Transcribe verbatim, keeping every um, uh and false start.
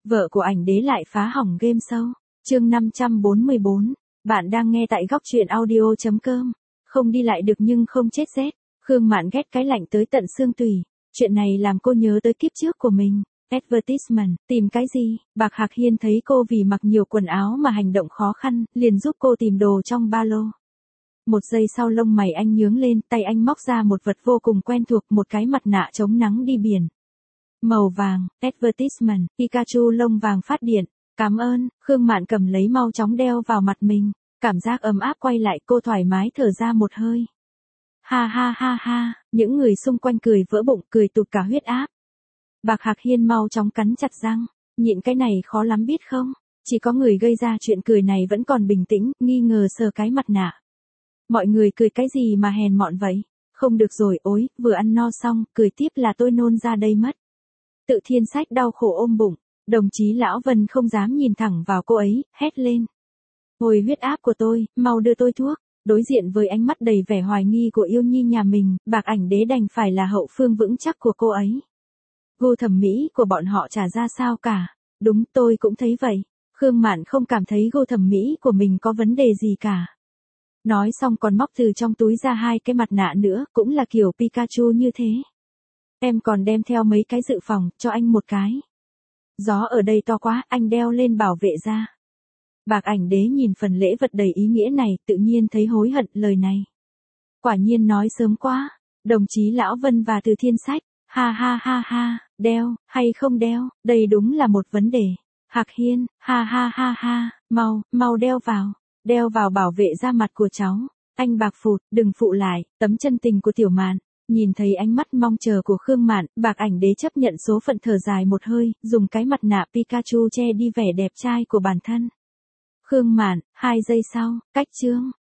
Vợ của ảnh đế lại phá hỏng game show. Chương năm trăm bốn mươi bốn. Bạn đang nghe tại góc truyện audio chấm com. Không đi lại được nhưng không chết rét. Khương Mạn ghét cái lạnh tới tận xương tủy. Chuyện này làm cô nhớ tới kiếp trước của mình. Advertisement, tìm cái gì? Bạc Hạc Hiên thấy cô vì mặc nhiều quần áo mà hành động khó khăn, liền giúp cô tìm đồ trong ba lô. Một giây sau lông mày anh nhướng lên, tay anh móc ra một vật vô cùng quen thuộc, một cái mặt nạ chống nắng đi biển. Màu vàng, advertisement, Pikachu lông vàng phát điện. Cảm ơn, Khương Mạn cầm lấy mau chóng đeo vào mặt mình. Cảm giác ấm áp quay lại, cô thoải mái thở ra một hơi. Ha ha ha ha, những người xung quanh cười vỡ bụng, cười tụt cả huyết áp. Bạc Hạc Hiên mau chóng cắn chặt răng, nhịn cái này khó lắm biết không? Chỉ có người gây ra chuyện cười này vẫn còn bình tĩnh, nghi ngờ sờ cái mặt nạ. Mọi người cười cái gì mà hèn mọn vậy? Không được rồi, ối, vừa ăn no xong, cười tiếp là tôi nôn ra đây mất. Tự Thiên Sách đau khổ ôm bụng, đồng chí Lão Vân không dám nhìn thẳng vào cô ấy, hét lên. Hồi huyết áp của tôi, mau đưa tôi thuốc. Đối diện với ánh mắt đầy vẻ hoài nghi của yêu nhi nhà mình, Bạc Ảnh Đế đành phải là hậu phương vững chắc của cô ấy. Gu thẩm mỹ của bọn họ chả ra sao cả. Đúng, tôi cũng thấy vậy. Khương Mạn không cảm thấy gu thẩm mỹ của mình có vấn đề gì cả. Nói xong còn móc từ trong túi ra hai cái mặt nạ nữa, cũng là kiểu Pikachu như thế. Em còn đem theo mấy cái dự phòng, cho anh một cái. Gió ở đây to quá, anh đeo lên bảo vệ ra. Bạc Ảnh Đế nhìn phần lễ vật đầy ý nghĩa này, tự nhiên thấy hối hận lời này. Quả nhiên nói sớm quá. Đồng chí Lão Vân và Từ Thiên Sách, ha ha ha ha, đeo, hay không đeo, đây đúng là một vấn đề. Hạc Hiên, ha ha ha ha, mau, mau đeo vào, đeo vào bảo vệ da mặt của cháu. Anh Bạc Phụt, đừng phụ lại, tấm chân tình của Tiểu Mạn. Nhìn thấy ánh mắt mong chờ của Khương Mạn, Bạc Ảnh Đế chấp nhận số phận thở dài một hơi, dùng cái mặt nạ Pikachu che đi vẻ đẹp trai của bản thân. Khương Mạn, hai giây sau, cách chương.